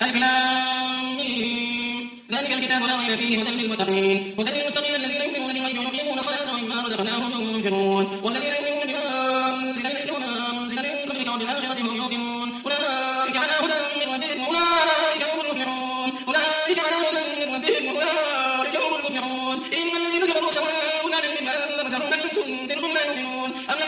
ألف لام ميم. ذلك الكتاب لا ريب فيه هدى للمتقين الذين يؤمنون بالغيب ويقيمون الصلاة ومما رزقناهم ينفقون والذين يؤمنون بما أنزل إليك وما أنزل من قبلك وبالآخرة هم يوقنون أولئك على هدى من ربهم أولئك هم المفلحون إن الذين كفروا سواء عليهم أنذرتهم أم لم تنذرهم لا يؤمنون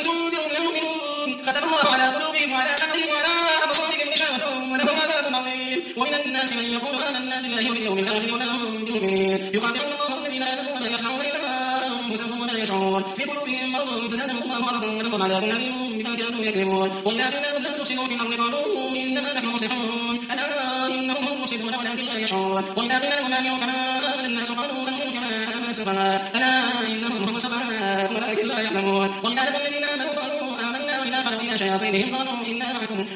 ختم الله على قلوبهم وعلى سمعهم وعلى أبصارهم غشاوة ولهم عذاب عظيم ومن الناس من يقول آمنا بالله واليوم الآخر وما هم بمؤمنين يخادعون الله الذين آمنوا وما يخدعون إلا أنفسهم وما يشعرون في قلوبهم مرض فزادهم الله مرضا ولهم عذاب أليم بما كانوا يكذبون وإذا قيل لهم لا تفسدوا في الأرض قالوا إنما نحن مصلحون ألا إنهم هم المفسدون ولكن لا يشعرون وإذا قيل لهم آمنوا كما آمن الناس قالوا نؤمن كما آمن السفهاء ألا إنهم هم السفهاء ولكن لا يعلمون وإذا لقوا الذين آمنوا قالوا آمنا وإذا خلوا إلى شياطينهم قالوا إنا معكم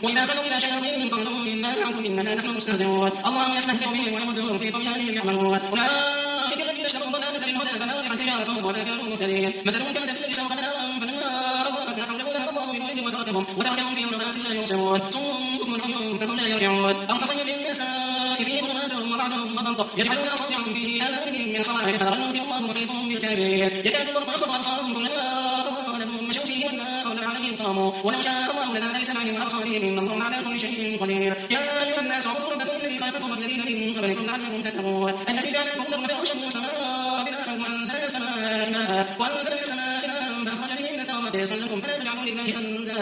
إنما نحن مستهزئون الله يستهزئ بهم ويمدهم في طغيانهم يعملون أولئك الذين اشتروا الضلالة بالهدى فما ربحت تجارتهم وما كانوا مهتدين مثلهم كمثل الذي استوقد نارا فلما أضاءت ما حوله ذهب الله بنورهم وتركهم في ظلمات لا يبصرون صم بكم عمي فهم لا يرجعون أو كصيب من السماء فيه ظلمات وبعضهم ضبط يجعلون أصابعهم في آذانهم من الصواعق حذر الموت والله محيط بالكافرين يكاد البرق يخطف أبصارهم كلما أضاء لهم مشوا فيه وإذا أظلم عليهم قاموا ولو شاء الله لذهب بسمعهم وأبصارهم إن الله على كل شيء قدير يا أيها الناس اعبدوا ربكم الذي خلقكم والذين من قبلكم لعلكم تتقون الذي جعل لكم الأرض فراشا والسماء بناء وأنزل من السماء ماء فأخرج به من الثمرات رزقا لكم فلا تجعلوا لله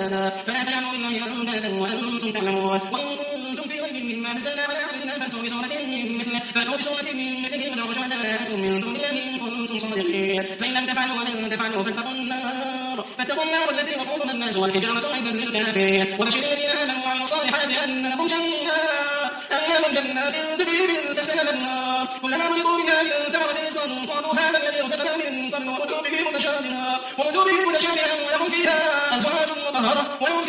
أندادا وأنتم تعلمون وإن كنتم في ريب مما نزلنا على عبدنا فأتوا بسورة من مثله ودعوا شهداءكم من دون الله إن كنتم صادقين فإن لم تفعلوا ولن تفعلوا فاتقوا النار التي وقودها الناس والحجارة أعدت للكافرين وبشر الذين آمنوا وعملوا الصالحات أن لهم جنات تجري من تحتها الأنهار كلما رزقوا منها من ثمرة رزقا قالوا هذا الذي رزقنا من قبل وأتوا به متشابها ولهم فيها أزواج مطهرة وهم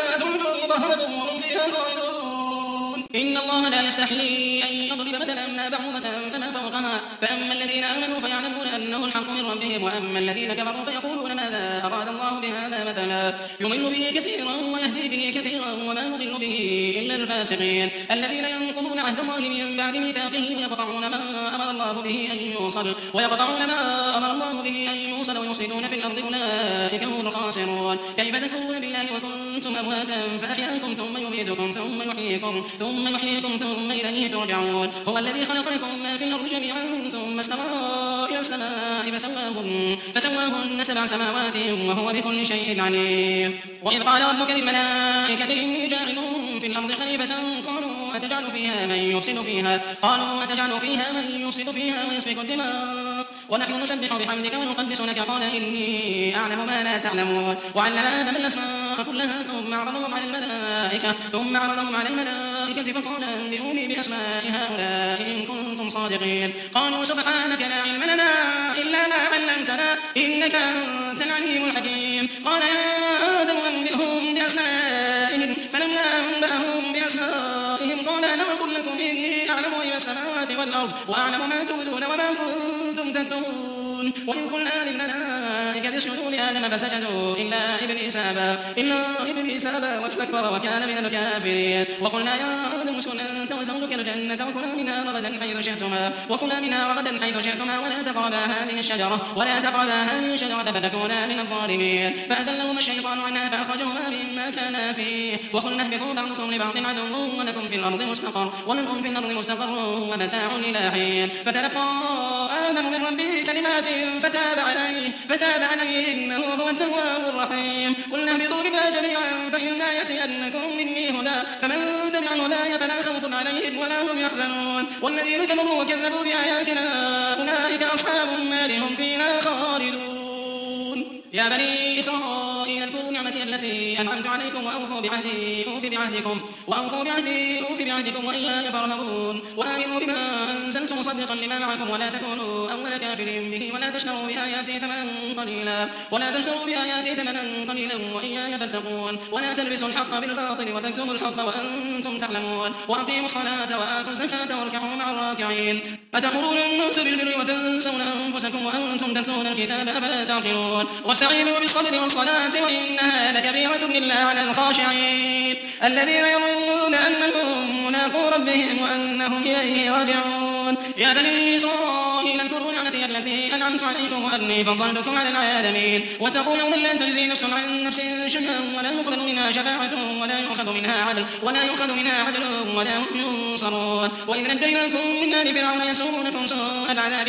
فيها خالدون إن الله لا يستحيي أن يضرب مثلا ما بعوضة فما فوقها فأما الذين آمنوا فيعلمون أنه الحق من ربهم وأما الذين كفروا فيقولون ماذا أراد الله بهذا مثلا يضل به كثيرا ويهدي به كثيرا وما يضل به إلا الفاسقين الذين ينقضون عهد الله من بعد ميثاقه ويقطعون ما أمر الله به أن يوصل ويفسدون في الأرض أولئك هم الخاسرون كيف تكفرون بالله وكنتم أمواتا فأحياكم ثم يميتكم ثم يحييكم ثم إليه ترجعون هو الذي خلق لكم ما في الأرض جميعا ثم استوى إلى السماء فسواهن 7 سماوات وهو بكل شيء عليم وإذ قال ربك للملائكة إني جاعل في الأرض خليفة قالوا أتجعل فيها من يفسد فيها ويسفك الدماء ونحن نسبح بحمدك ونقدس لك قال إني أعلم ما لا تعلمون وعلم آدم الأسماء كلها ثم عرضهم على الملائكة فقال أنبئوني بأسماء هؤلاء إن كنتم صادقين قالوا سبحانك لا علم لنا إلا ما علمتنا إنك أنت العليم الحكيم قال يا آدم أنبئهم بأسمائهم فلما أنبأهم بأسمائهم قال ألم أقل لكم إني أعلم غيب السماوات والأرض وأعلم ما تبدون وما كنتم تكتمون وإن قلنا للملائكة اسجدوا لآدم فسجدوا إلا إبليس أبى واستكبر وكان من الكافرين وقلنا يا آدم اسكن أنت وزوجك الجنة وكلا منها رغدا حيث شئتما ولا تقربا هذه الشجرة فتكونا من الظالمين فأزلهما الشيطان عنها فأخرجهما مما كانا فيه وقلنا اهبطوا بعضكم لبعض عدو ولكم في الأرض مستقر ومتاع إلى حين فتلقى آدم من ربه كلمات فتاب عليه إنه هو التواب الرحيم قلنا اهبطوا بنا جميعا فإما يأتينكم مني هدى فمن تبع هداي فلا خوف عليهم ولا هم يحزنون والذين كفروا وكذبوا بآياتنا أولئك أصحاب النار هم فيها خالدون يا بني إسرائيل اذكروا نعمتي التي أنعمت عليكم وأوفوا بعهدي أوف بعهدكم وإياي فارهبون وآمنوا بما أنزلت مصدقا لما معكم ولا تكونوا أول كافر به ولا تشتروا بآياتي ثمنا قليلا وإياي فاتقون ولا تلبسوا الحق بالباطل وتكتموا الحق وأنتم تعلمون وأقيموا الصلاة وآتوا الزكاة واركعوا مع الراكعين أتأمرون الناس بالبر وتنسون أنفسكم وأنتم تتلون الكتاب أفلا تعقلون واستعينوا بالصبر والصلاة الصالحات وإنها لكبيرة إلا على الخاشعين الذين يظنون أنهم ملاقو ربهم وأنهم إليه راجعون. يا بني إسرائيل اذكروا نعمتي التي أنعمت عليكم وأني فضلتكم على العالمين واتقوا يوما لا تجزي نفس عن نفس شيئا ولا يقبل منها شفاعة ولا يؤخذ منها عدل ولا هم ينصرون. وإذ نجيناكم من آل فرعون يسومونكم سوء العذاب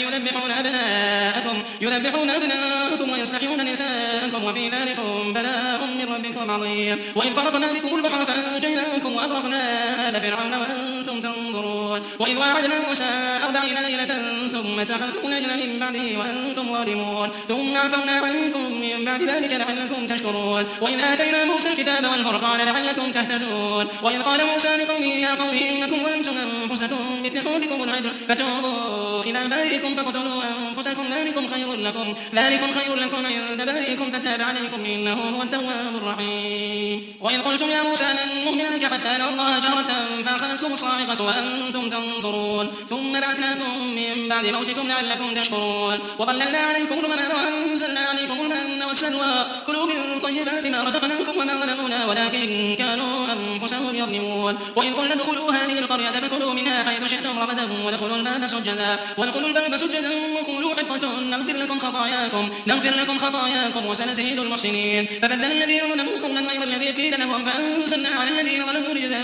يذبحون أبناءكم ويستحيون نساءكم وفي ذلكم بلاء من ربكم عظيم. وإذ فرقنا بكم البحر فأنجيناكم وأغرقنا آل فرعون وأنتم تنظرون. وإذ وعدنا موسى 40 ليلة ثم اتخذتم العجل من بعده وأنتم ظالمون ثم عفونا عنكم من بعد ذلك لعلكم تشكرون. وإذ آتينا موسى الكتاب والفرقان لعلكم تهتدون. وإذ قال موسى لقومه يا قوم إنكم ظلمتم أنفسكم باتخاذكم العجل فتوبوا إلى بارئكم فاقتلوا أنفسكم ذلكم خير لكم عند بارئكم فتاب عليكم إنه هو التواب الرحيم. وإذ قلتم يا موسى لن نؤمن لك حتى نرى الله جهرة فأخذتكم الصاعقة وأنتم تنظرون ثم بعثناكم من بعد موتكم لعلكم تشكرون. وظللنا عليكم الغمام وأنزلنا عليكم المن والسلوى كلوا من طيبات ما رزقناكم وما ظلمونا ولكن كانوا أنفسهم يظلمون. وإذ قلنا ادخلوا هذه القرية فكلوا منها حيث شئتم رغدا وادخلوا الباب سجدا وقولوا حطة نغفر لكم خطاياكم وسنزيد المحسنين. فبدل الذين ظلموا قولا غير الذي قيل لهم فأنزلنا على الذين ظلموا رجزا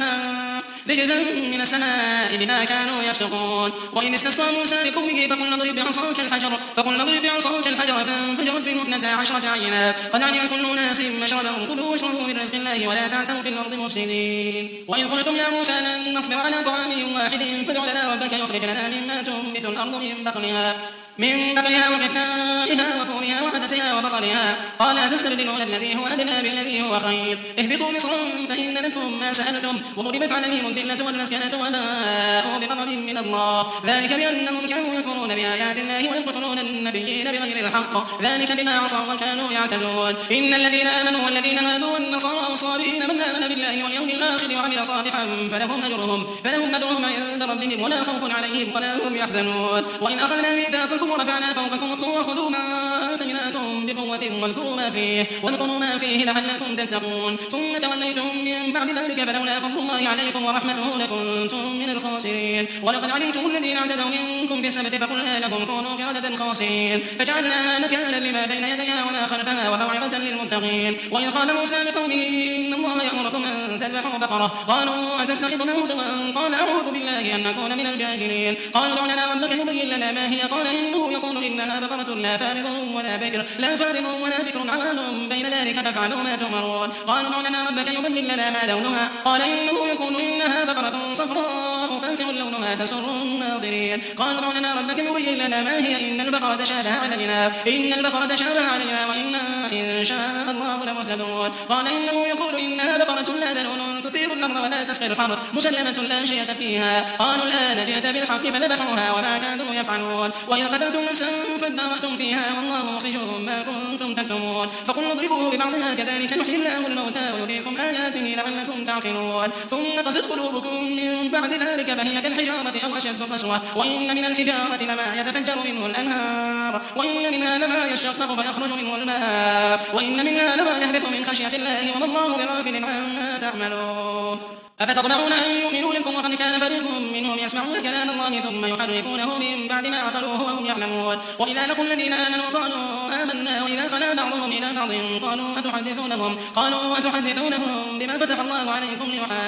من السماء بما كانوا يفسقون. وإن استسقى موسى لقومه فقلنا اضرب بعصاك الحجر فانفجرت منه 12 عينا قد علم كل أناس مشربهم كلوا واشربوا من رزق الله ولا تعثوا في الأرض مفسدين. وإذ قلتم يا موسى لن نصبر على طعام واحد فادع لنا ربك يخرج لنا مما تنبت الأرض من بقلها وقثائها وفومها وعدسها وبصلها قال أتستبدلون الذي هو أدنى بالذي هو خير اهبطوا مصرا فإن لكم ما سألتم وضربت عليهم الذلة والمسكنة وباءوا بغضب من الله ذلك بأنهم كانوا يكفرون بآيات الله ويقتلون النبيين بغير الحق ذلك بما عصوا وكانوا يعتدون. إن الذين آمنوا والذين هادوا والنصارى والصابئين من آمن بالله واليوم الآخر وعمل صالحا فلهم أجرهم عند ربهم ولا خوف عليهم ولا هم يحزنون. وإن أخذنا ميثاقكم ورفعنا فوقكم الطور خذوا ما آتيناكم بقوة واذكروا ما فيه لعلكم تتقون ثم توليتم من بعد ذلك فلولا فضل الله عليكم ورحمته لكنتم من الخاسرين. ولقد علمتم الذين اعتدوا منكم في السبت فقلنا لهم كونوا قردة خاسرين فجعلناها نكالا لما بين يديها وما خلفها وموعظة للمتقين. وإذ قال موسى لقومه إن الله يأمركم أن تذبحوا بقرة قالوا أتتخذنا هزوا قال أعوذ بالله أن نكون من الجاهلين. قالوا ادع لنا ربك يبين لنا ما هي قال إنه يقول إنها بقرة لا فارض ولا بكر عوان بين ذلك فافعلوا ما تؤمرون. قالوا ادع لنا ربك يبين لنا ما لونها قال إنه يقول إنها بقرة صفراء فاقع لونها تسر الناظرين. قالوا ادع لنا ربك يبين لنا ما هي إن البقرة شابه علينا وإنا إن شاء الله لمهتدون. قال إنه يقول إنها بقرة لا ذلول تثير الأرض ولا تسقي الحرث مسلمة لا شية فيها. قالوا الآن جئت بالحق فذبحوها وما كانوا يفعلون. وإذ قتلتم نفسا فادارأتم فيها والله مخرج ما كنتم تكتمون. فقلنا اضربوه ببعضها كذلك يحيي الله الموتى ويريكم آياته لعلكم تعقلون. ثم قست قلوبكم من بعد ذلك فهي كالحجارة أو أشد قسوة وإن من الحجارة لما يتفجر منه الأنهار وإن منها لما يشقق فيخرج منه الماء وإن منها لما يهبط من خشية الله وما الله بغافل عما تعملون. أفتطمعون أن يؤمنوا لكم وقد كان فريق منهم يسمعون كلام الله ثم يحرفونه من بعد ما عقلوه وهم يعلمون. وإذا لقوا الذين آمنوا قالوا آمنا وإذا خلا بعضهم إلى بعض قالوا أتحدثونهم بما فتح الله عليكم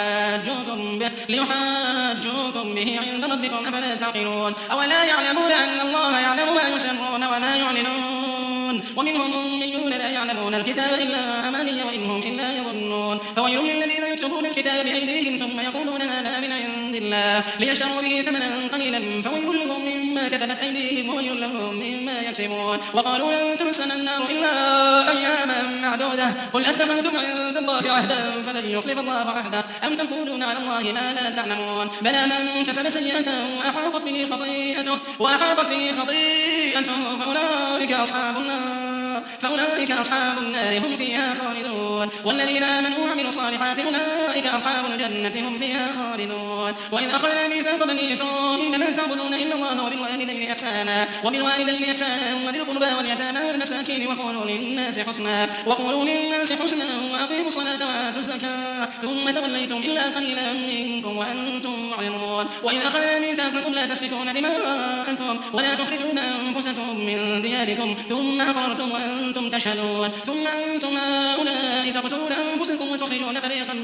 ليحاجوكم به عند ربكم أفلا تعقلون. أولا يعلمون أن الله يعلم ما يسرون وما يعلنون ومنهم أميون لا يعلمون الكتاب إلا أماني وإنهم إلا يظنون. فويل للذين يكتبون الكتاب بأيديهم ثم يقولون هذا من عند الله ليشتروا به ثمنا قليلا فويل لهم مما كتبت أيديهم وويل لهم مما يكسبون. وقالوا لن تمسنا النار إلا أياما معدودة قل أتخذتم عند الله عهدا فلن يخلف الله عهده أم تقولون على الله ما لا تعلمون. بلى من كسب سيئة وأحاطت به خطيئته فأولئك أصحاب النار فأولئك أصحاب النار هم فيها خالدون والذين آمنوا وعملوا الصالحات أولئك أصحاب الجنة هم فيها خالدون وإذ أخذنا ميثاق بني إسرائيل لا تعبدون إلا الله وبالوالدين إحسانا وذي القربى واليتامى والمساكين وقولوا للناس حسنا وأقيموا الصلاة وآتوا الزكاة ثم توليتم إلا قليلا منكم وأنتم معرضون وإذ أخذنا ميثاقكم لا تسفكون دماءكم ولا تخرجون أنفسكم من دياركم ثم أقررتم وأنتم تشهدون ثم أنتم هؤلاء تقتلون أنفسكم وتخرجون فريقا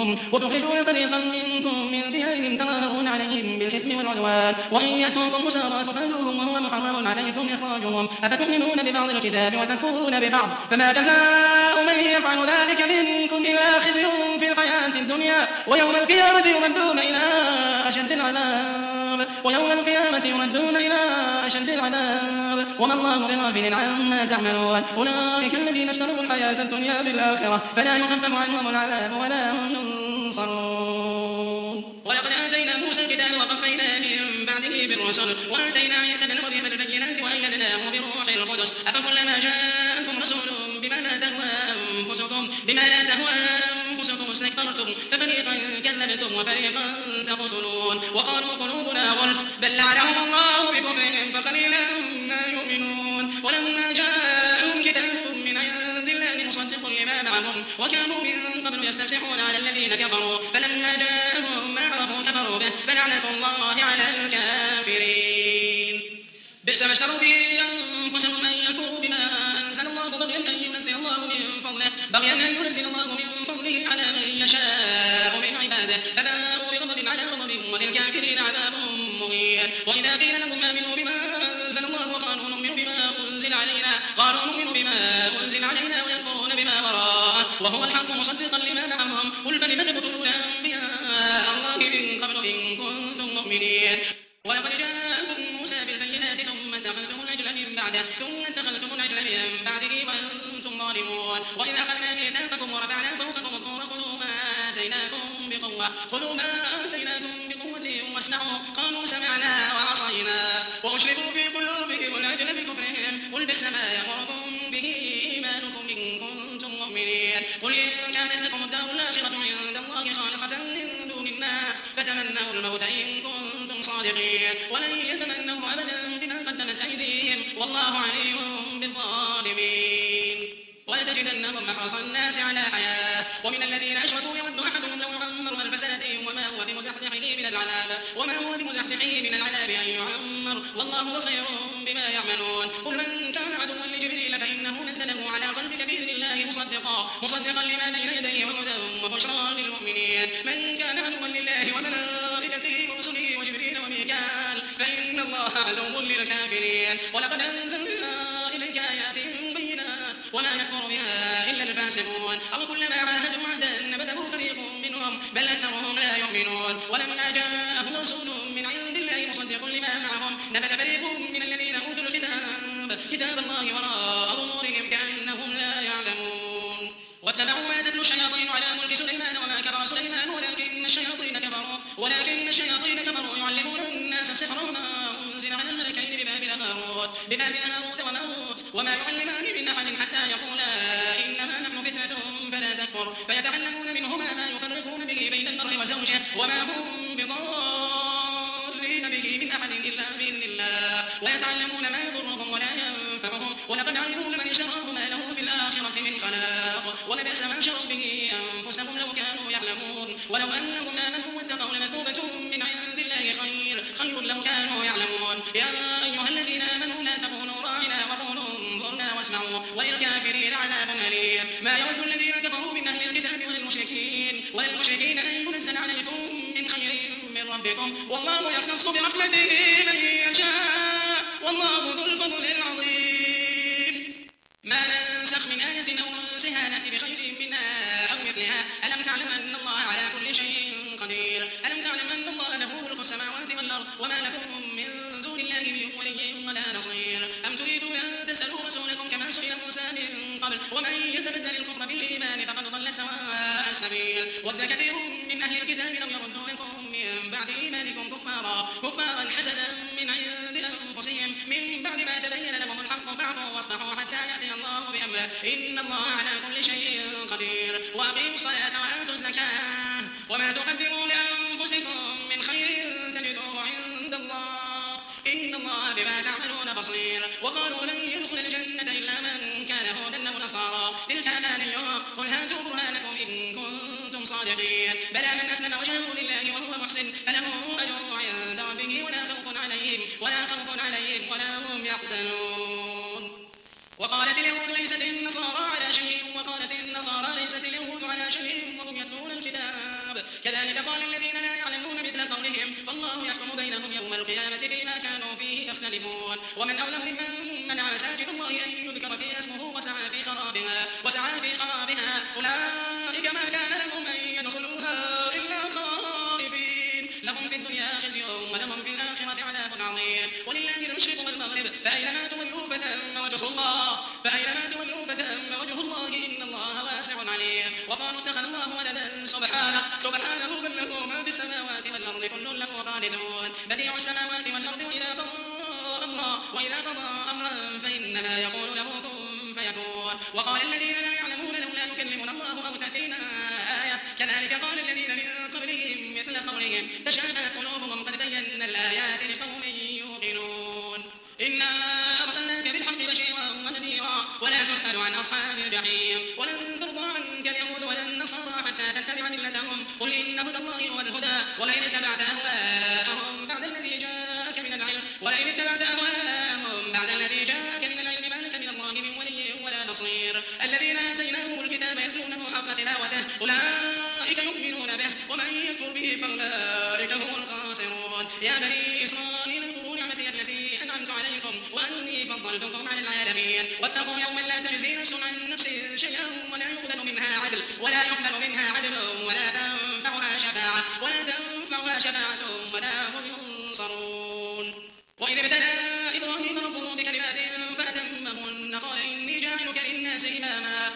منكم من ديارهم تظاهرون عليهم بالإثم والعدوان وإن يأتوكم أسارى تفادوهم وهو محرم عليكم إخراجهم أفتؤمنون ببعض الكتاب وتكفرون ببعض فما جزاء من يفعل ذلك منكم إلا خزي في الحياة الدنيا ويوم القيامة يردون إلى أشد العذاب وما الله بغافل عما تعملون أولئك الذين اشتروا الحياة الدنيا بالآخرة فلا يخفف عنهم العذاب ولا هم ينصرون ولقد آتينا موسى الكتاب وقفينا من بعده بالرسل وآتينا عيسى بن مريم البينات وأيدناه بروح القدس أفكلما جاءكم رسول بما لا تهوى أنفسكم استكبرتم ففريقا كذبتم وفريقا تقتلون وقالوا قلوبنا غلف بل لعنهم الله بكفرهم فقليلا ما يؤمنون ولما جاءهم كتاب من عند الله مصدق لما معهم وكانوا من قبل يستفتحون على الذين كفروا فلما جاءهم ما عرفوا كفروا به فلعنة الله على الكافرين بئس ما اشتروا به أنفسهم أن يكفروا بما أنزل الله بغيا أن ينزل الله من فضله على من يشاء من عباده فباءوا بغضب على غضب وللكافرين عذاب مهين وإذا قيل لهم آمنوا بما أنزل الله وقالوا نؤمن بما أنزل علينا ويكفرون بما وراءه وهو الحق مصدقا لما معهم قل فلم تقتلون أنبياء الله من قبل إن كنتم مؤمنين ولقد جاءكم موسى بالبينات ثم اتخذتم العجل من بعده وأنتم ظالمون وإذ أخذنا ميثاقكم ورفعنا فوقكم الطور خذوا ما آتيناكم بقوة واسمعوا قالوا سمعنا وعصينا وأشربوا في قلوبهم العجل بكفرهم قل بئس ما يأمركم به إيمانكم إن كنتم مؤمنين قل إن كانت لكم الدار الآخرة عند الله خالصة من دون الناس فتمنوا الموت إن كنتم صادقين ولن يتمنوا أبدا بما قدمت أيديهم والله عليم بالظالمين ولتجدنهم أحرص الناس على حياة ومن الذين أشركوا يود أحدهم لو يعمر ألف سنة وما هو بمزحزحه من العذاب أن يعمر والله بصير بما يعملون قل من كان عدوا لجبريل فإنه نزله على قلبك بإذن الله مصدقا لما بين يديه وهدى وبشرى للمؤمنين من كان عدوا لله وملائكته ورسله وجبريل وميكال فإن الله عدو للكافرين ولقد أنزلنا إليك آيات بينات وما يكفر بها إلا الفاسقون أو كلما عاهدوا عهدا نبذه فريق منهم بل أكثرهم لا يؤمنون ولما جاءهم رسول من عند الله مصدق لما معهم نبذ فريق من الذين أوتوا كتاب الله وراء ظهورهم كأنهم لا يعلمون واتبعوا ما تتلو الشياطين على ملك سليمان وما كفر سليمان ولكن الشياطين كفروا يعلمون الناس السحر وما أنزل على الملكين ببابل هاروت وماروت وما يعلمان من أحد حتى يقولا إنما نحن فتنة فلا تكفر فيتعلمون منهما ما يفرقون به بين المرء وزوجه وما هم بضارين به من أحد إلا بإذن الله ويتعلمون ما يضرهم ولا ينفعهم ولقد علموا لمن اشتراه ما له في الآخرة من خلاق ولبئس ما شروا به أنفسهم لو كانوا يعلمون ولو أنهم آمنوا واتقوا لمثوبة من عند الله خير لو كانوا يعلمون يا أيها الذين آمنوا لا تقولوا راعنا وقولوا انظرنا واسمعوا وللكافرين عذاب أليم ما يود الذين كفروا من أهل الكتاب وللمشركين أن ينزل عليكم من خير من ربكم والله يختص برحمته من يشاء والله ذو الفضل العظيم ما ننسخ من آية أو ننسها نأتي بخير منها أو مثلها ألم تعلم أن الله على كل شيء قدير ألم تعلم أن الله له ملك السماوات والأرض وما لكم من دون الله من ولي ولا نصير أم تريدون أن تسألوا رسولكم كما سئل موسى من قبل ومن يتبدل الكفر بالإيمان فقد ضل سواء السبيل ود كثير من أهل الكتاب لو يردونكم من بعد إيمانكم كفارا حسدا من عند أنفسهم من بعد ما تبين لهم الحق فاعفوا واصفحوا حتى يأتي الله بأمره إن الله على كل شيء قدير وأقيموا الصلاة وآتوا الزكاة وما تقدموا لأنفسكم من خير تجدوه عند الله إن الله بما تعملون بصير وقالوا لن يدخل الجنة إلا من كان هودا أو نصارى تلك أمانيهم قل هاتوا برهانكم إن كنتم صادقين بلى من أسلم وجهه لله وهو محسن فله أجره عند ربه ولا خوف عليهم ولا هم يحزنون وقالت اليهود ليست النصارى على شيء وقالت النصارى ليست اليهود على شيء وهم يتلون الكتاب كذلك قال الذين لا يعلمون مثل قولهم فالله يحكم بينهم يوم القيامة فيما كانوا فيه يختلفون ومن أظلم ممن منع مساجد الله أن يذكر فيها اسمه وسعى في خرابها أولئك ما كان لهم أن يدخلوها إلا خائفين لهم في الدنيا خزي ولهم في الآخرة عذاب عظيم ولله المشرق والمغرب فأينما تولوا فثم وجه الله إن الله واسع عليم وقالوا اتخذ الله ولدا سبحانه بل له ما في السماوات والأرض كل له قانتون بديع السماوات والأرض وإذا قضى أمرا فإنما يقول له كن فيكون وقال الذين لا يعلمون لولا يكلمنا الله أو تأتينا آية كذلك قال الذين من قبلهم مثل قولهم تشابهت قلوبهم قد بينا الآيات لقوم يوقنون إنا أرسلناك بالحق بشيرا ونذيرا ولا تسأل عن أصحاب الجحيم ولن ترضى عنك اليهود ولا النصارى حتى تتبع ملتهم قل إن هدى الله هو الهدى ولئن اتبعت أهواءهم بعد الذي جاءك من العلم ما لك من الله من ولي ولا نصير الذين آتيناهم الكتاب يتلونه حق تلاوته أولئك يؤمنون به ومن يكفر به فأولئك هم الخاسرون يا بني إسرائيل اذكروا نعمتي التي أنعمت عليكم وأني فضلتكم على العالمين واتقوا يوما لا تجزي نفس عن نفس شيئا ولا يقبل منها عدل ولا تنفعها شفاعة ولا هم ينصرون وإذ ابتلى إبراهيم ربه بكلمات فأتمهن قال إني جاعلك للناس إماما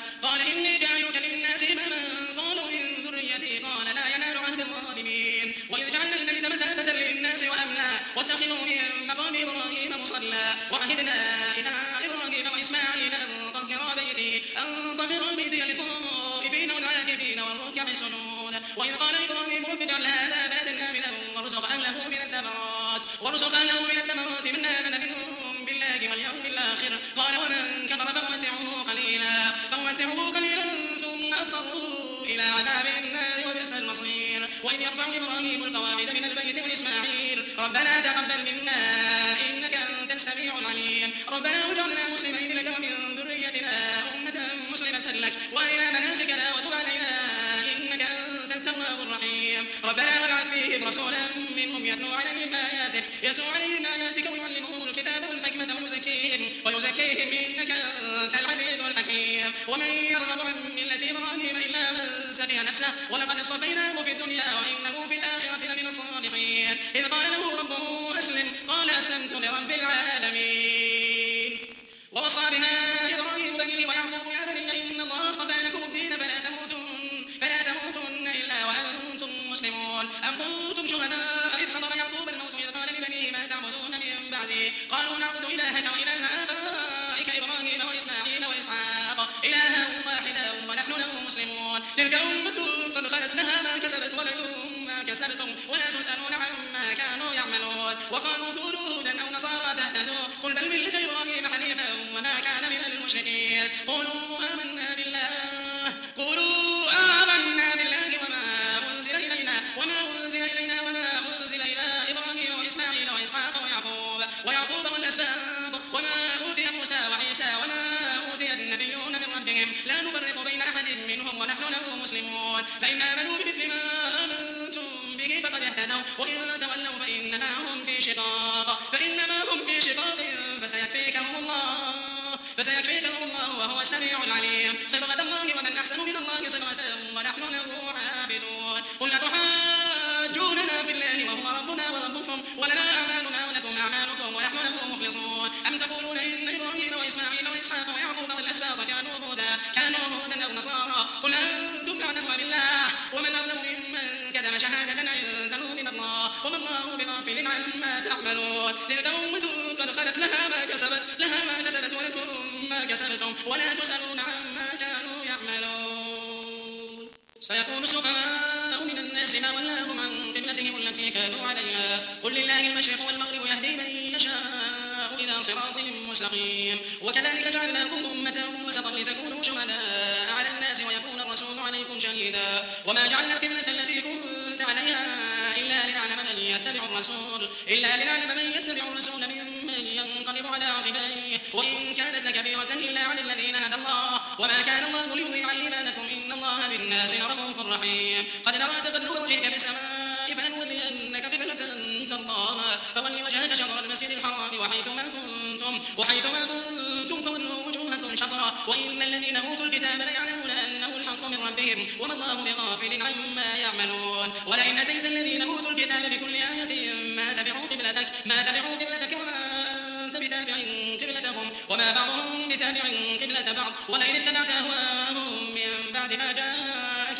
قالوا من ذريتي قال لا ينال عهد الظالمين وإذ جعلنا البيت مثابة للناس وأمنا واتخذوا من مقام إبراهيم مصلى وعهدنا إلى إبراهيم وإسماعيل أن طهر بيتي للطائفين والعاكفين والركع السجود وإذ قال إبراهيم رب اجعل هذا بلدا آمنا وارزق أهله من الثمرات من آمن منهم بالله واليوم الآخر قال ومن كفر فأمتعه قليلا ثم أضطره إلى عذاب النار وبئس المصير وإذ يرفع إبراهيم القواعد من البيت وإسماعيل ربنا تقبل منا إنك أنت السميع العليم ربنا واجعلنا مسلمين لك ومن ذريتنا أمة مسلمة لك وأرنا مناسكنا وتب علينا إنك أنت التواب الرحيم ربنا وابعث فيهم رسولا منهم يتلو عليهم آياتك ويعلمهم الكتاب والحكمة ويزكيهم إنك أنت العزيز الحكيم ومن يرغب عن ملة إبراهيم إلا من سفه نفسه ولقد اصطفيناه في الدنيا وإنه في الآخرة لمن الصالحين إذ قال له ربه أسلم قال أسلمت لرب العالمين ووصى بها إبراهيم بنيه ويعقوب يا بني إن الله اصطفى لكم الدين فلا تموتن إلا وأنتم مسلمون أم كنتم شهداء إذ حضر يعقوب الموت إذ قال لبنيه ما تعبدون من بعدي قالوا نعبد إلهك وإله آبائك إبراهيم وإسماعيل وإسحاق إلها واحدا ونحن له مسلمون تلك أمة قد خلت لها ما كسبت ولكم ما كسبتم ولا تسألون عما كانوا يعملون وقالوا كونوا هودا أو نصارى تهتدوا قل بل ملة إبراهيم حنيفا وما كان من المشركين قولوا آمنا بالله وما أنزل إلينا وما أنزل إلى إبراهيم وإسماعيل وإسحاق ويعقوب والأسباط وما أوتي موسى وعيسى وما أوتي النبيون من ربهم لا نفرق بين أحد منهم ونحن له مسلمون فإن آمنوا بمثل ما آمنتم به فقد اهتدوا وإن تولوا فإنما هم في شقاق فسيكفيكهم الله وهو السميع العليم صبغة الله ومن أحسن من الله صبغة ونحن له عابدون قل أتحاجوننا في الله وهو ربنا وربكم ولنا أعمالنا ولكم أعمالكم ونحن له مخلصون أم تقولون إن إبراهيم وإسماعيل وإسحاق ويعقوب والأسباط كانوا هودا أو نصارى قل أنتم أعلم بالله ومن أظلم ممن كتم شهادة عنده من الله وما الله بغافل عما تعملون تلك أمة قد خلت لها ما كسبت ولكم ما كسبتم كسبتم ولا تسألون عما كانوا يعملون. سيقول السفهاء من الناس ما ولاهم عن قبلتهم التي كانوا عليها قل لله المشرق والمغرب يهدي من يشاء إلى صراط مستقيم. وكذلك جعلناكم أمة وسطا لتكونوا شهداء على الناس ويكون الرسول عليكم شهيدا. وما جعلنا القبلة التي كنت عليها إلا لنعلم من يتبع الرسول ممن ينقلب على عقبيه وإن كانت لكبيرة إلا على الذين هدى الله وما كان الله ليضيع إيمانكم إن الله بالناس لرؤوف رحيم. قد نرى تقلب وجهك في السماء فلنولينك قبلة ترضاها فول وجهك شطر المسجد الحرام وحيثما كنتم فولوا وجوهكم شطرا وإن الذين أوتوا الكتاب ليعلمون أنه الحق من ربهم وما الله بغافل عما يعملون. ولئن أتيت الذين أوتوا الكتاب بكل آية ما تبعوا قبلتك وما أنت بتابع قبلتهم وما بعضهم بتابع قبلة بعض ولئن اتبعت أهواءهم من بعد ما جاءك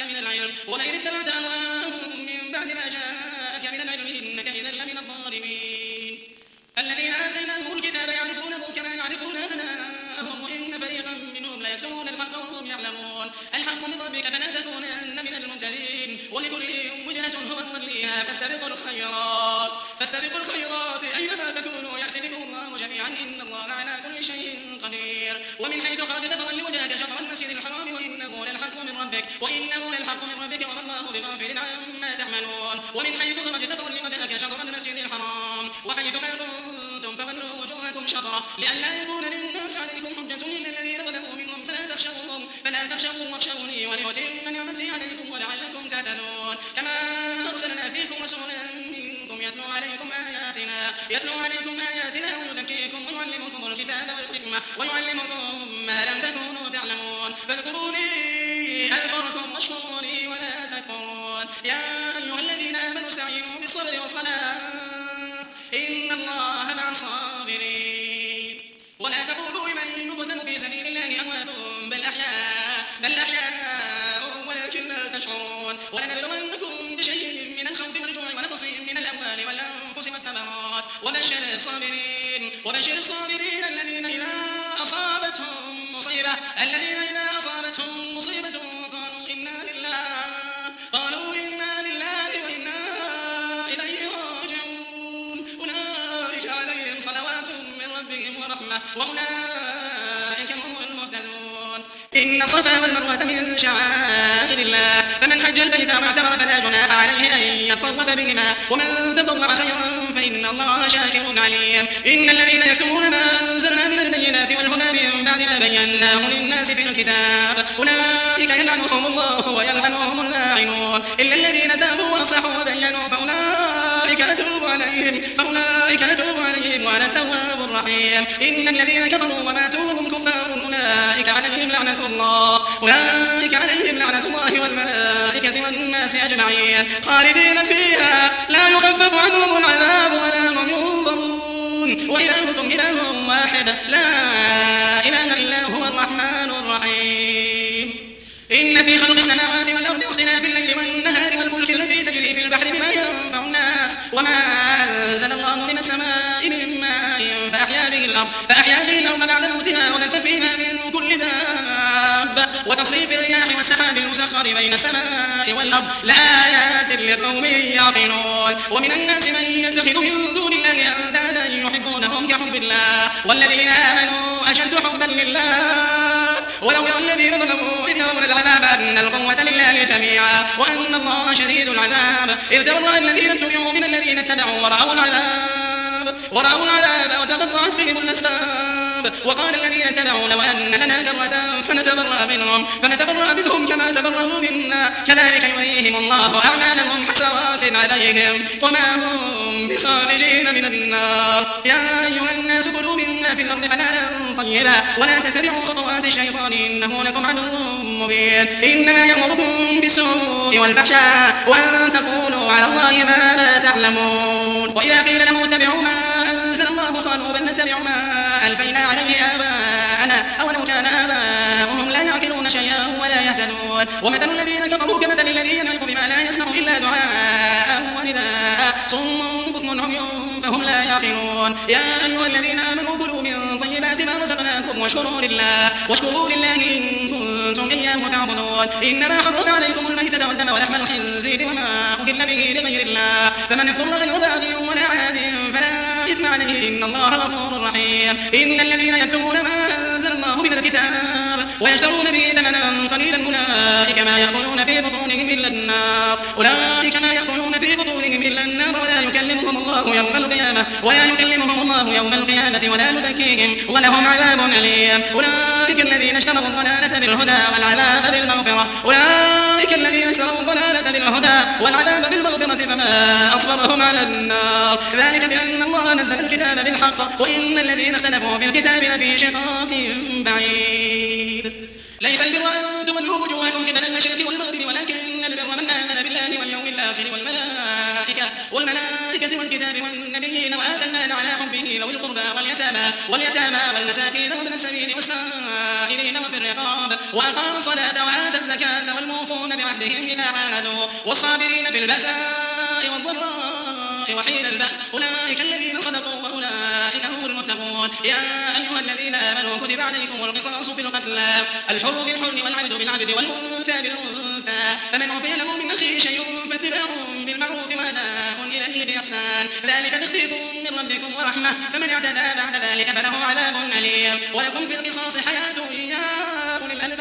من العلم إنك إذا لمن الظالمين. الذين آتيناهم الكتاب يعرفونه كما يعرفون أبناءهم وإن فريقا منهم ليكتمون الحق وهم يعلمون. الحق من ربك فلا تكونن من الممترين ولكل وجهة هو موليها فاستبقوا الخيرات أينما تكونوا يأتي بكم الله جميعا إن الله على كل شيء قدير. ومن حيث خرجت فول وجهك شطر المسجد الحرام وإنه للحق من ربك وما الله بغافل عما تعملون. ومن حيث خرجت فول وجهك شطر المسجد الحرام وحيث ما كنتم فولوا وجوهكم شطره لئلا يكون للناس عليكم حجة إلا الذين ظلموا منهم فلا تخشوهم واخشوني ولأتم نعمتي عليكم ولعلكم تهتدون. كما أرسلنا فيكم رسولا منكم يتلو عليكم آياتنا ويزكيكم ويعلمكم الكتاب والحكمة ويعلمكم ما لم تكونوا تعلمون. فاذكروني أذكركم واشكروا لي ولا تكفرون. يا أيها الذين آمنوا استعينوا بالصبر والصلاة إن الله مع الصابرين. ولا تقولوا لمن يقتل في سبيل الله أموات بل أحياء ولكن لا تشعرون. ولنبلونكم بشيء من الخوف والجوع ونقص من الأموال والأنفس والثمرات وبشر الصابرين الذين إذا أصابتهم مصيبة قالوا إنا لله وإنا إليه راجعون. أولئك عليهم صلوات من ربهم ورحمة وأولئك هم المهتدون. إن الصفا والمروة من شعائر الله فمن حج البيت أو اعتمر فلا جناح عليه أن يطوف بهما ومن تطوع خيرا فإن الله شاكر عليم. إن الذين يكتمون ما أنزلنا من البينات والهدى من بعد ما بيناه للناس في الكتاب أولئك يلعنهم الله ويلعنهم اللاعنون إلا الذين تابوا وأصلحوا وبينوا فأولئك أتوب عليهم وأنا التواب الرحيم. إن الذين كفروا وماتوا وهم كفار أولئك عليهم لعنة الله والملائكة والناس أجمعين خالدين فيها لا يخفف عنهم العذاب ولا هم ينظرون. وإلهكم إله واحد لا إله إلا هو الرحمن الرحيم. إن في خلق السماوات والأرض واختلاف الليل والنهار والفلك التي تجري في البحر بما ينفع الناس وما أنزل الله من السماء من ماء فأحيا به الأرض بعد موتها وبث فيها من كل دابة وتصريف الرياح والسحاب المسخر بين السماء والأرض لآيات لقوم يعقلون. ومن الناس من يتخذ من دون الله أندادا يحبونهم كحب الله والذين آمنوا أشد حبا لله ولو يرى الذين ظلموا إذ يرون العذاب أن القوة لله جميعا وأن الله شديد العذاب إذ تبرأ الذين اتبعوا من الذين اتبعوا ورأوا العذاب وتقطعت بهم الأسباب وقال الذين اتبعوا لو أن لنا كرة فنتبرأ منهم كما تبرأوا منا كذلك يريهم الله أعمالهم حسرات عليهم وما هم بخارجين من النار. يا أيها الناس كلوا مما في الأرض حلالا طيبا ولا تتبعوا خطوات الشيطان إنه لكم عدو مبين. إنما يأمركم بالسوء والفحشاء وأن تقولوا على الله ما لا تعلمون. وإذا قيل لهم اتبعوا ما أنزل الله قالوا بل نتبع ما ألفينا عليه آباءنا أولو كان آباؤهم لا يعقلون شيئا ولا يهتدون. ومثل الذين كفروا كمثل الذي ينعق بما لا يسمع إلا دعاء ونداء صم بكم عمي فهم لا يعقلون. يا أيها الذين آمنوا كلوا من طيبات طيبات ما رزقناكم واشكروا لله إن كنتم إياه تعبدون. إنما حرم عليكم الميتة والدم ولحم الخنزير وما أهل به لغير الله، فمن اضطر غير باغ ولا عاد فلا إثم عليه إن الله غفور رحيم. إن الذين يكتمون ما أنزل الله من الكتاب ويشترون به ثمنا قليلا أولئك ما يأكلون في بطونهم إلا النار ولا يكلمهم الله يوم القيامة ولا يزكيهم ولهم عذاب أليم. أولئك الذين اشتروا الضلالة بالهدى والعذاب فما أصبرهم على النار، ذلك بأن الله نزل الكتاب بالحق وإن الذين اختلفوا في الكتاب لفي شقاق بعيد. ليس البر أن تولوا وجوهكم قبل المشرق والمغرب ولكن البر من آمن بالله واليوم الآخر والملائكة والكتاب والنبيين وآتى المال على حبه ذوي القربى واليتامى والمساكين وابن السبيل والسائلين وفي الرقاب وأقام الصلاة وآتى الزكاة والموفون بعهدهم إذا عاهدوا والصابرين في البأساء والضراء وحين البأس أولئك الذين صدقوا وأولئك هم المتقون. يا أيها الذين آمنوا كتب عليكم القصاص في القتلى الحر بالحر والعبد بالعبد والأنثى بالأنثى فمن عفي له من أخيه شيء فاتباع بالمعروف وأداء إليه بإحسان ذلك تخفيف من ربكم ورحمة فمن اعتدى بعد ذلك فله عذاب أليم. ولكم في القصاص حياة يا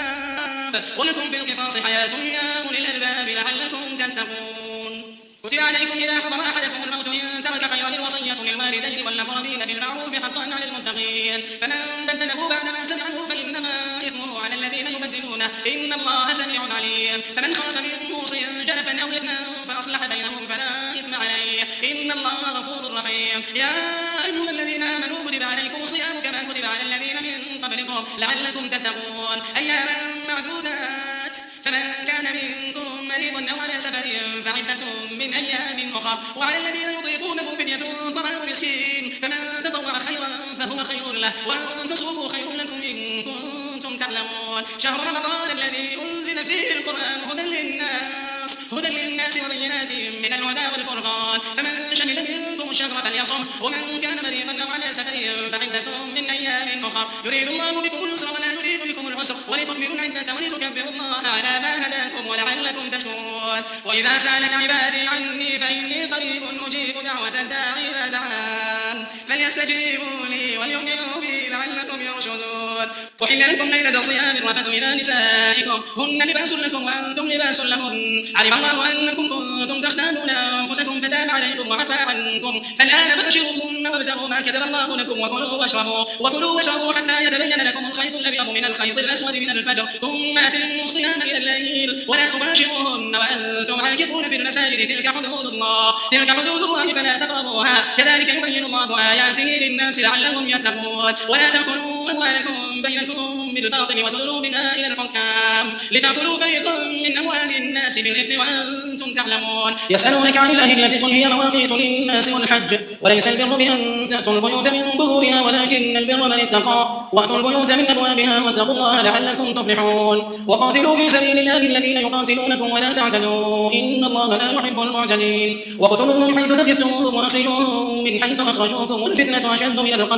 أولي الألباب لعلكم تتقون. كتب عليكم إذا حضر أحدكم الموت إن ترك خيرا الوصية للوالدين والأقربين بالمعروف حقا على المتقين فمن بدله بعدما سمعه فإنما إثمه على الذين يبدلونه إن الله سميع عليم. فمن خاف من موص جنفا أو إثما فأصلح بينهم فلا إثم عليه إن الله غفور رحيم. يا أيها الذين آمنوا كتب عليكم الصيام كما كتب على الذين من قبلكم لعلكم تتقون أياما معدودات فمن كان منكم مريضا أو على سفر فعدة من أيام أخر وعلى الذين يطيقونه فدية طعام مسكين فمن تطوع خيرا فهو خير له وأن تصوموا خير لكم إن كنتم تعلمون. شهر رمضان الذي أنزل فيه القرآن هدى للناس وبينات من الهدى والفرقان فمن شهد منكم الشهر فليصم ومن كان مريضا أو على سفر فعدة من أيام أخر يريد الله بكم اليسر ولا يريد بكم العسر ولتكملوا العدة ولتكبروا الله على ما هداكم ولعلكم تشكرون. وإذا سألك عبادي عني فإني قريب أجيب دعوة الداعي إذا دعان فليستجيبوا لي وليؤمنوا بي لعلكم يرشدون. أحل لكم ليلة الصيام الرفث إلى نسائكم هن لباس لكم وأنتم لباس لهن علم الله أنكم كنتم تختانون أنفسكم فتاب عليكم وعفى عنكم فالآن باشروهن وابتغوا ما كتب الله لكم وكلوا واشربوا حتى يتبين لكم الخيط الأبيض من الخيط الأسود من الفجر ثم أتموا الصيام إلى الليل ولا تباشروهن وأنتم عاكفون في المساجد تلك حدود الله فلا تقربوها كذلك يبين الله آياته للناس لعلهم يتقون. ولا تأكلوا أموالكم بينكم بالباطل وتدلوا بها إلى الحكام لتأكلوا فريقا من أموال الناس بالإثم وأنتم تعلمون. يسألونك عن الأهلة قل هي مواقيت للناس والحج وليس البر بأن تأتوا البيوت من ظهورها ولكن البر من اتقى وأتوا البيوت من أبوابها واتقوا الله لعلكم تفلحون. وقاتلوا في سبيل الله الذين يقاتلونكم ولا تعتدوا إن الله لا يحب المعتدين. وقتلوهم حيث ثقفتموهم وأخرجوهم من حيث أخرجوكم والفتنة أشد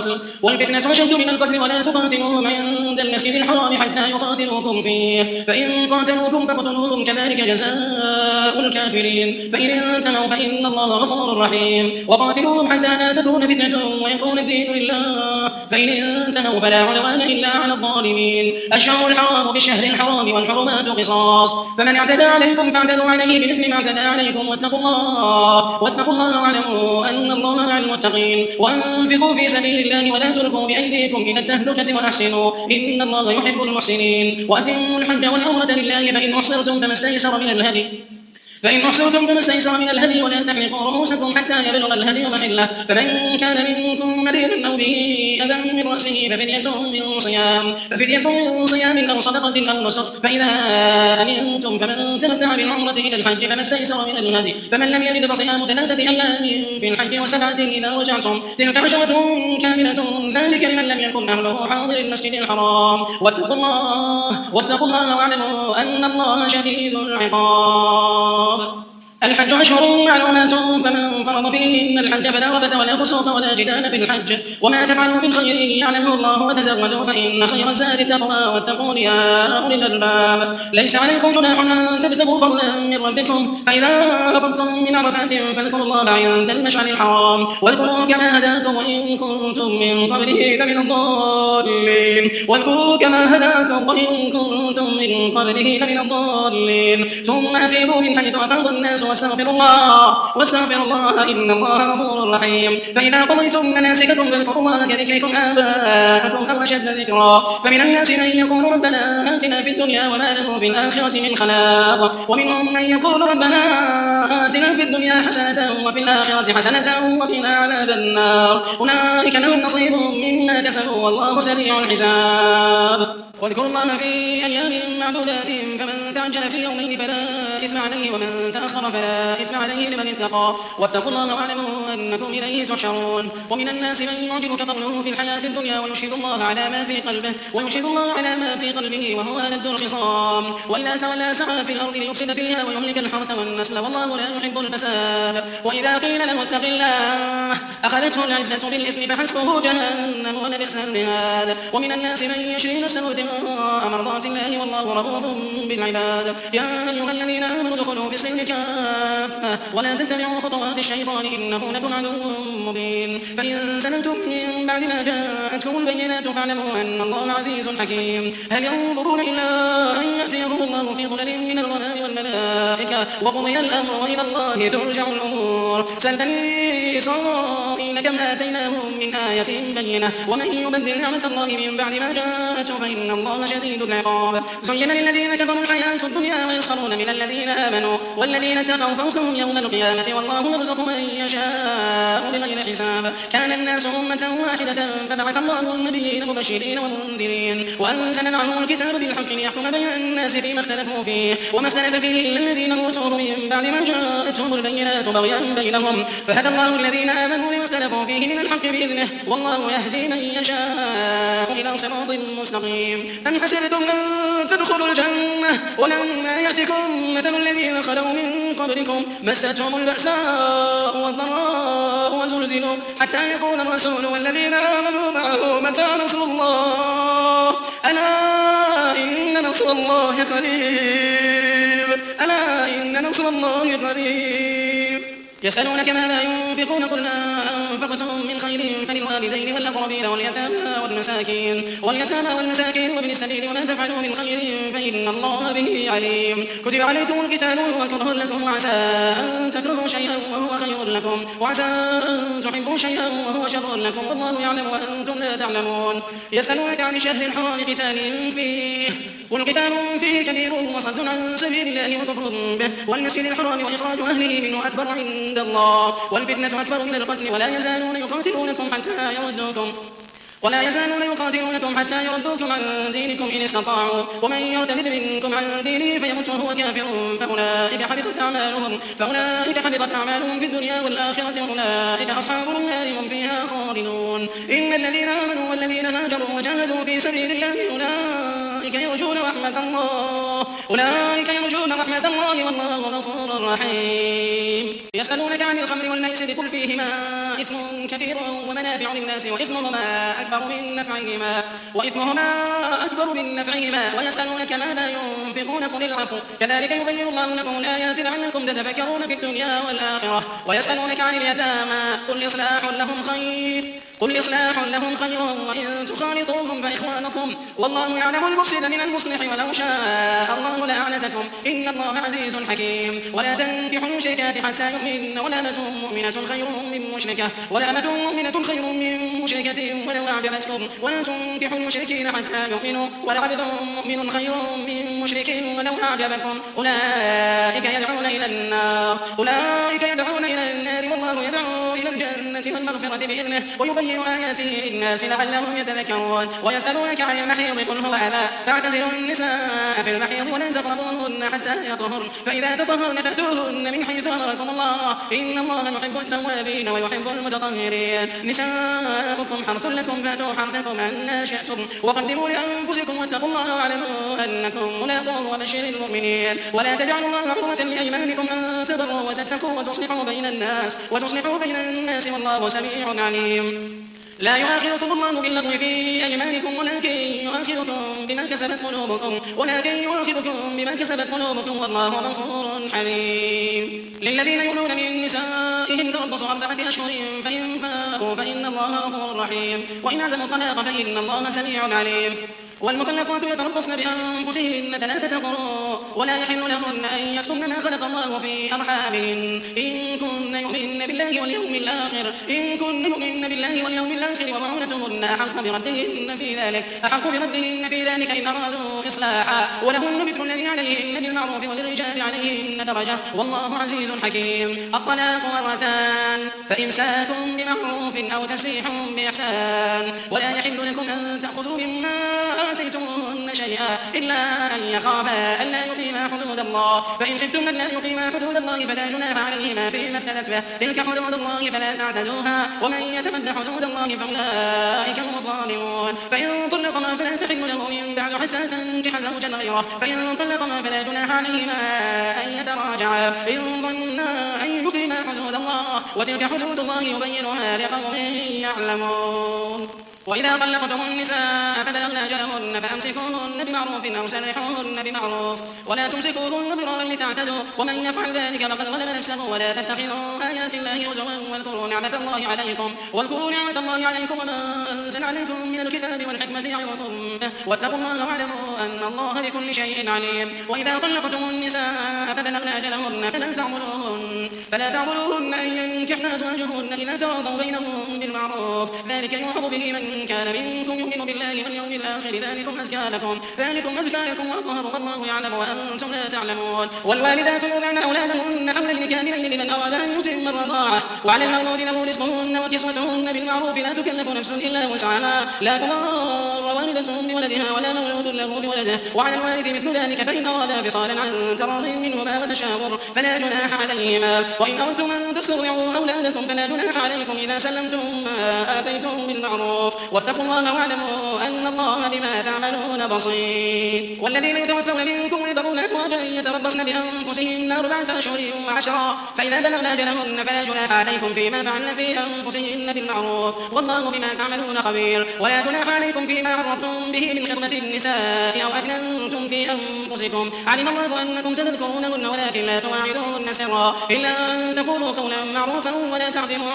من القتل ولا تقاتلوهم عند المسجد الحرام حتى يقاتلوكم فيه فإن قاتلوكم فاقتلوهم كذلك جزاء الكافرين فإن انتهوا فإن الله غفور رحيم. وقاتلوهم حتى لا تكون فتنة ويكون الدين لله فإن انتهوا فلا عدوان إلا على الظالمين. الشهر الحرام بالشهر الحرام والحرمات قصاص فمن اعتدى عليكم فاعتدوا عليه بمثل ما اعتدى عليكم واتقوا الله واعلموا أن الله مع المتقين. وأنفقوا في سبيل الله ولا تلقوا بأيديكم إلى التهلكة وأحسنوا إن الله يحب المحسنين. وأتموا الحج والعمرة لله فإن أحصرتم فما استيسر من الهدي ولا تحلقوا رؤوسكم حتى يبلغ الهدي محله فمن كان منكم مريضا أو به أذى من رأسه ففدية من صيام أو صدقة أو نسك فإذا أمنتم فمن تمتع بالعمرة إلى الحج فما استيسر من الهدي فمن لم يجد فصيام 3 أيام في الحج و7 إذا رجعتم تلك 10 كاملة ذلك لمن لم يكن أهله حاضر المسجد الحرام. واتقوا الله واعلموا أن الله شديد العقاب. الحج أشهر معلومات فمن فرض فيهن الحج فلا رفث ولا فسوق ولا جدال في الحج وما تفعلوا من خير يعلمه الله وتزودوا فإن خير الزاد التقوى واتقون يا أولي الألباب. ليس عليكم جناح أن تبتغوا فضلا من ربكم فإذا أفضتم من عرفات فاذكروا الله عند المشعر الحرام واذكروا كما هداكم وإن كنتم من قبله لمن الضالين ثم أفيضوا من حيث أفاض الناس واستغفروا الله إن الله غفور رحيم. فإذا قضيتم مناسككم فاذكروا الله كذكركم آباءكم أو أشد ذكرا. فمن الناس من يقول ربنا آتنا في الدنيا وما له في الآخرة من خلاق ومنهم من يقول ربنا آتنا في الدنيا حسنة وفي الآخرة حسنة وقنا عذاب النار. أولئك لهم نصيب مما كسبوا والله سريع الحساب. واذكروا الله في أيام معدودات فمن تعجل في يومين فلا إثم عليه ومن تأخر فلا إثم عليه لمن اتقى واتقوا الله واعلموا أنكم إليه تحشرون. ومن الناس من يعجبك قوله في الحياة الدنيا ويشهد الله على ما في قلبه وهو ألد الخصام وإذا تولى سعى في الأرض ليفسد فيها ويهلك الحرث والنسل والله لا يحب الفساد. وإذا قيل له اتق الله أخذته العزة بالإثم فحسبه جهنم ولبئس المهاد. ومن الناس من يشري نفسه مرضات الله والله رؤوف بالعباد. يا أيها الذين آمنوا ادخلوا في السلم كافة ولا تتبعوا خطوات الشيطان إنه لكم عدو مبين. فإن سلمتم من بعد ما جاءتكم البينات فاعلموا أن الله عزيز حكيم. هل ينظرون إلا أن يأتيهم الله في ظلل من الغمام والملائكة وقضي الأمر وإلى الله ترجع الأمور. سل بني إسرائيل كم آتيناهم من آية بينة ومن يبدل نعمة الله من بعد ما جاءته فإن الله شديد العقاب. زين للذين كفروا الحياة الدنيا ويسخرون من الذين آمنوا والذين اتقوا فوقهم يوم القيامة والله يرزق من يشاء بغير حساب. كان الناس أمة واحدة فبعث الله النبيين مبشرين ومنذرين وأنزل معهم الكتاب بالحق ليحكم بين الناس فيما اختلفوا فيه وما اختلف فيه الذين أوتوه من بعد ما جاءتهم البينات بغيا بينهم فهدى الله الذين آمنوا لما اختلفوا فيه من الحق بإذنه والله يهدي من يشاء إلى صراط مستقيم. أم حسبتم أن تدخلوا الجنة ولما يأتكم مثل الذين خلوا من قبلكم مستهم البأساء والضراء وزلزلوا حتى يقول الرسول والذين آمنوا معه متى نصر الله ألا إن نصر الله قريب. يسألونك ماذا ينفقون قل ما أنفقتم من خير فللوالدين والأقربين واليتامى والمساكين وابن السبيل وما تفعلوا من خير فإن الله به عليم. كتب عليكم القتال وهو كره لكم وعسى أن تكرهوا شيئا وهو خير لكم وعسى أن تحبوا شيئا وهو شر لكم والله يعلم وأنتم لا تعلمون. يسألونك عن الشهر الحرام قتال فيه قل قتال فيه كبير وصد عن سبيل الله وكفر به والمسجد الحرام وإخراج أهله منه أكبر عند الله والفتنة أكبر من القتل ولا يزالون يقاتلونكم حتى يردوكم عن دينكم إن استطاعوا ومن يرتد منكم عن دينه فيمت وهو كافر فأولئك حبطت أعمالهم في الدنيا والآخرة وأولئك أصحاب النار هم فيها خالدون. إن الذين آمنوا والذين هاجروا وجاهدوا في سبيل الله أولئك يرجون رحمة الله والله غفور رحيم. يسألونك عن الخمر والميسر قل فيهما إثم كثير ومنافع للناس وإثمهما أكبر من نفعهما ويسألونك ماذا ينفقون قل العفو كذلك يبين الله لكم الآيات لعلكم تتفكرون في الدنيا والآخرة. ويسألونك عن اليتامى قل إصلاح لهم خير وإن تخالطوهم فإخوانكم والله يعلم المفسد من المصلح ولو شاء الله لأعنتكم إن الله عزيز حكيم. ولا تنكحوا المشركات حتى يؤمنن ولأمة مؤمنة خير من مشركة ولو أعجبتكم ولا تنكحوا المشركين حتى يؤمنوا ولعبد مؤمن خير من مشرك ولو أعجبكم أولئك يدعون إلى النار والله يدعو إلى الجنة الجنة والمغفرة بإذنه ويبين آياته للناس لعلهم يتذكرون. ويسألونك عن المحيض قل هو أذى فاعتزلوا النساء في المحيض ولا تقربوهن حتى يطهرن فإذا تطهرن فأتوهن من حيث أمركم الله إن الله يحب التوابين ويحب المتطهرين. نساؤكم حرث لكم فأتوا حرثكم أن شئتم وقدموا لأنفسكم واتقوا الله واعلموا أنكم ملاقوه وبشر المؤمنين. ولا تجعلوا الله عرضة لأيمانكم أن تبروا وتتقوا وتصلحوا بين الناس والله سميع عليم. لا يؤاخذكم الله باللغو في أيمانكم ولكن يؤاخذكم بما كسبت قلوبكم والله غفور حليم. للذين يؤلون من نسائهم تربص 4 أشهر فإن فاءوا فإن الله غفور رحيم وإن عزموا الطلاق فإن الله سميع عليم. والمطلقات يتربصن بأنفسهن 3 قروء ولا يحل لهن أن يكتمن ما خلق الله في أرحامهن إن كن يؤمن بالله واليوم الآخر وبعولتهن أحق بردهن في ذلك إن أرادوا إصلاحا ولهن مثل الذي عليهن بالمعروف وللرجال عليهن درجة والله عزيز حكيم. الطلاق 2 فإمساك بمعروف أو تسريح بإحسان ولا يحل لكم أن تأخذوا مما آتيتموهن شيئا إلا أن يخافا ألا يقيما حدود الله فإن خفتم ألا يقيما حدود الله فلا جناح عليهما فيما افتدت به تلك حدود الله فلا تعتدوها ومن يتعد حدود الله فأولئك هم الظالمون. فإن طلقنا فلا تحل له من بعد حتى تنكح زوجا غيره فإن طلقنا فلا جناح عليهما أن يتراجعا إن ظنا أن يقيما حدود الله وتلك حدود الله يبينها لقوم يعلمون. وإذا طلقتم النساء فبلغن أجلهن فأمسكوهن بمعروف أو سرحوهن بمعروف ولا تمسكوهن ضرارا لتعتدوا ومن يفعل ذلك فقد ظلم نفسه. ولا تتخذوا آيات الله هزوا واذكروا نعمة الله عليكم وما أنزل عليكم من الكتاب والحكمة يعظكم به واتقوا الله واعلموا أن الله بكل شيء عليم. وإذا طلقتم النساء فبلغن أجلهن فلا تعضلوهن أن ينكحن أزواجهن إذا تراضوا بينهم بالمعروف ذلك يوعظ به من كان منكم يؤمن بالله واليوم الآخر ذلكم أزكى لكم وأطهر والله يعلم وأنتم لا تعلمون. والوالدات يرضعن أولادهن حولين كاملين لمن أراد أن يتم الرضاعة وعلى المولود له رزقهن وكسوتهن بالمعروف لا تكلف نفس إلا وسعها لا تضار والدة بولدها ولا مولود له بولده وعلى الوالد مثل ذلك فإن أرادا فصالا عن تراض منهما وتشاور فلا جناح عليهما. وإن أردتم أن تسترضعوا أولادكم فلا جناح عليكم إذا سلمتم ما آتيتم بالمعروف واتقوا الله واعلموا أن الله بما تعملون بصير. والذين يتوفون منكم ويذرون أزواجا يتربصن بأنفسهن 4 أشهر و10 فإذا بلغن أجلهن فلا جناح عليكم فيما فعلن في أنفسهن بالمعروف والله بما تعملون خبير. ولا جناح عليكم فيما عرضتم به من خطبة النساء أو أكننتم في أنفسكم علم الله أنكم ستذكرونهن ولكن لا تواعدوهن سرا إلا أن تقولوا قولا معروفا ولا تعزموا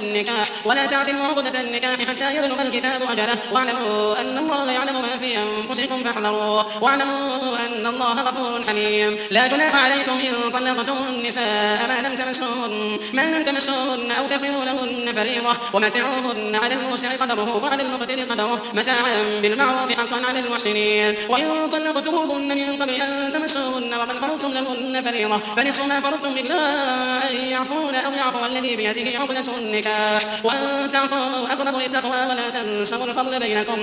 عقدة النكاح حتى يبلغ الكتاب أجله واعلموا أن الله يعلم ما في أنفسكم فاحذروه واعلموا أن الله غفور حليم. لا جناح عليكم إن طلقتم النساء ما لم تمسوهن أو تفرضوا لهن فريضة ومتعوهن على الموسع قدره وعلى المقتر قدره متاعا بالمعروف حقا على المحسنين. وإن طلقتموهن من قبل أن تمسوهن وقد فرضتم لهن فريضة فنصف ما فرضتم إلا أن يعفون أو يعفو الذي بيده عقدة النكاح وأن تعفوا أقرب للتقوى ولا تنسوا الفضل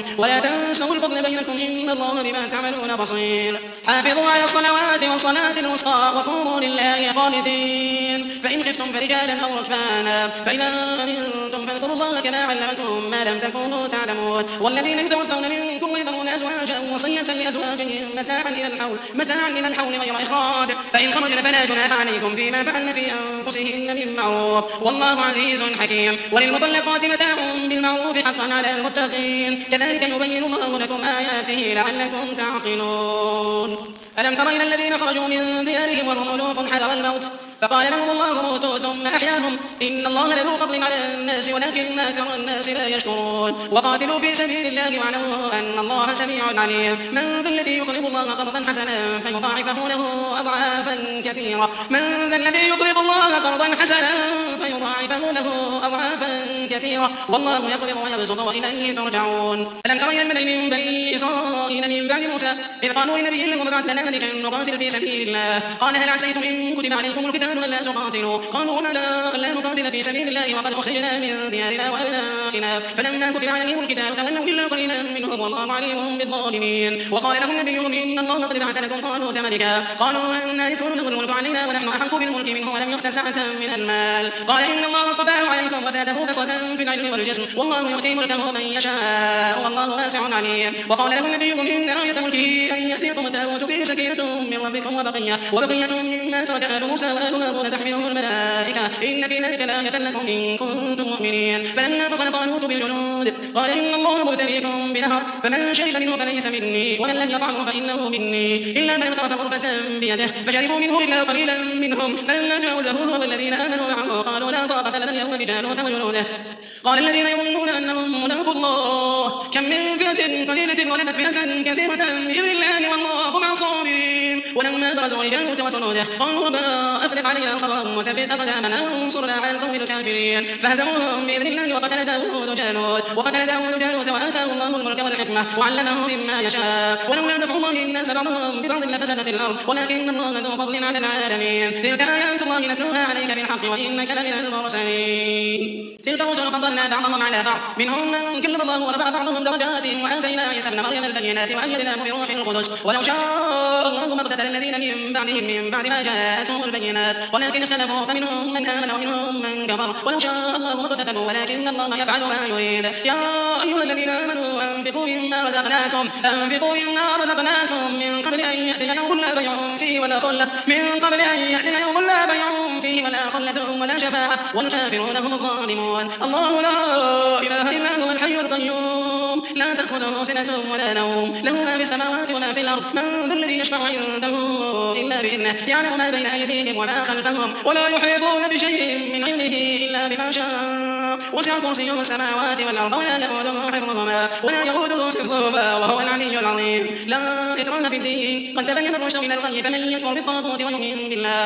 بينكم إن الله بما تعملون بصير. حافظوا على الصلوات والصلاة الوسطى وقوموا لله قانتين. فإن خفتم فرجالا أو ركبانا فإذا أمنتم فاذكروا الله كما علمكم ما لم تكونوا تعلمون. والذين يتوفون منكم ويذرون أزواجا وصية لأزواجهم متاعا إلى الحول غير إخراج فإن خرجن فلا جناح عليكم فيما فعلن في أنفسهن بالمعروف والله عزيز حكيم. وللمطلقات متاع بالمعروف حقا على المتقين كذلك يبين الله لكم آياته لعلكم تعقلون. ألم تر إلى الذين خرجوا من ديارهم وهم ألوف حذر الموت فقال لهم الله موتوا ثم أحياهم إن الله لذو فضل على الناس ولكن أكثر الناس لا يشكرون. وقاتلوا في سبيل الله واعلموا أن الله سميع عليم. من ذا الذي يقرض الله قرضا حسنا فيضاعفه له أضعافا كثيرة كثيرة والله يقبض ويبسط وإليه ترجعون. ألم تر إلى الملأ من بني إسرائيل من بعد موسى إذ قالوا لنبي لهم ابعث لنا ملكا نقاتل في سبيل الله قال هل عسيتم إن كتب عليكم القتال ألا تقاتلوا قالوا وما ألا نقاتل في سبيل الله وقد أخرجنا من ديارنا وأبنائنا فلما كتب عليهم القتال تولوا إلا قليلا منهم والله عليم بالظالمين. وقال لهم نبيهم إن الله قد بعث لكم طالوت ملكا قالوا أنى يكون له الملك علينا ونحن أحق بالملك منه ولم يؤت سعة من المال قال إن الله اصطفاه عليكم وزاده بسطة في العلم والجسم والله يؤتي ملكه من يشاء والله واسع عليم. وقال لهم نبيهم إن آية ملكه أن يأتيكم التابوت فيه سكينة من ربكم وبقية مما ترك آل موسى وآل هارون تحمله الملائكة إن في ذلك لآية لكم إن كنتم مؤمنين. فلما فصل طالوت بالجنود قال إن الله مبتليكم بنهر فمن شرب منه فليس مني ومن لم يطعمه فإنه مني إلا من اغترف غرفة بيده فشربوا منه إلا قليلا منهم فلما جاوزه هو والذين آمنوا معه قالوا لا طاقة لنا اليوم بجالوت وجنوده قال الذين يظنون أنهم ملاقو الله كم من فئة قليلة غلبت فئة كثيرة بإذن الله والله مع الصابرين. ولما برزوا لجالوت وجنوده قالوا ربنا أفرغ علينا صبرا وثبت أقدامنا وانصرنا على القوم الكافرين فهزموهم بإذن الله وقتل داود جالوت وآتاه الله الملك والحكمة وعلمه مما يشاء ولولا دفع الله الناس بعضهم ببعض لفسدت الأرض ولكن الله ذو فضل على العالمين. تلك آيات الله نتلوها عليك بالحق وإنك لمن المرسلين. تلك الرسل فضلنا بعضهم على بعض منهم من كلم الله ورفع بعضهم درجات وآتينا عيسى ابن مريم البينات وأيدناه بروح القدس ولو شاء الله ما اقتتل الذين من بعدهم من بعد ما جاءتهم البينات ولكن اختلفوا فمنهم من آمن ومنهم من كفر ولو شاء الله ما اقتتلوا ولكن الله يفعل ما يريد. يا أيها الذين آمنوا أنفقوا مما رزقناكم من قبل أن يأتي يوم لا بيع فيه ولا خلة ولا شفاعة والكافرون هم الظالمون. الله لا إله إلا هو الحي القيوم لا تأخذه سنة ولا نوم له ما في السماوات وما في الأرض من ذا الذي يشفع عنده إلا بإذنه يعلم ما بين أيديهم وما خلفهم ولا يحيطون بشيء من علمه إلا بما شاء وسع كرسيه السماوات والأرض ولا يؤوده حفظهما وهو العلي العظيم. لا إكراه في الدين قد تبين الرشد من الغي فمن يكفر بالطاغوت ويؤمن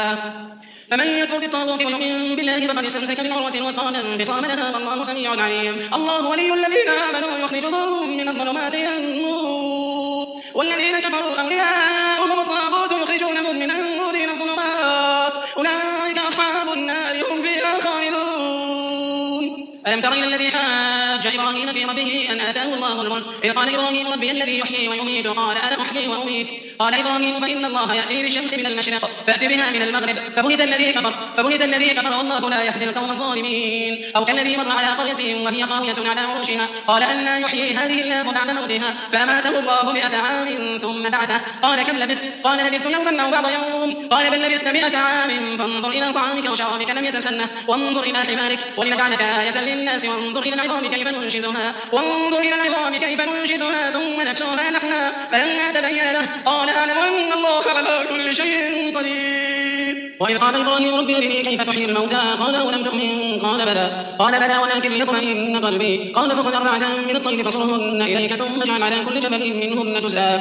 بالله فقد استمسك بالعروة الوثقى لا انفصام لها والله سميع عليم. الله ولي الذين آمنوا يخرجهم من الظلمات إلى النور والذين كفروا أولياؤهم الطاغوت يخرجونهم من النور إلى الظلمات أولئك أصحاب النار هم فيها خالدون. ألم تر إلى الذي حاج إبراهيم في ربه أن آتاه الله الملك إذ قال إبراهيم ربي الذي يحيي ويميت قال أنا أحيي وأميت قال إبراهيم فإن الله يأتي بالشمس من المشرق فأت بها من المغرب فبهت الذي كفر والله لا يهدي القوم الظالمين. أو كالذي مر على قرية وهي خاوية على عروشها قال أنى يحيي هذه الله بعد موتها فأماته الله 100 عام ثم بعثه قال كم لبثت قال لبثت يوما أو بعض يوم قال بل لبثت 100 عام فانظر إلى طعامك وشرابك لم يتسنه وانظر إلى حمارك ولنجعلك آية للناس وانظر إلى العظام كيف ننشزها ثم نكسوها لحما فلما تبين له قال أعلم أن الله على كل شيء قدير. وإذ قال إبراهيم ربي أرني كيف تحيي الموتى قال أولم تؤمن قال بلى ولكن ليطمئن قلبي قال فخذ 4 من الطير فصرهن إليك ثم اجعل على كل جبل منهن جزءا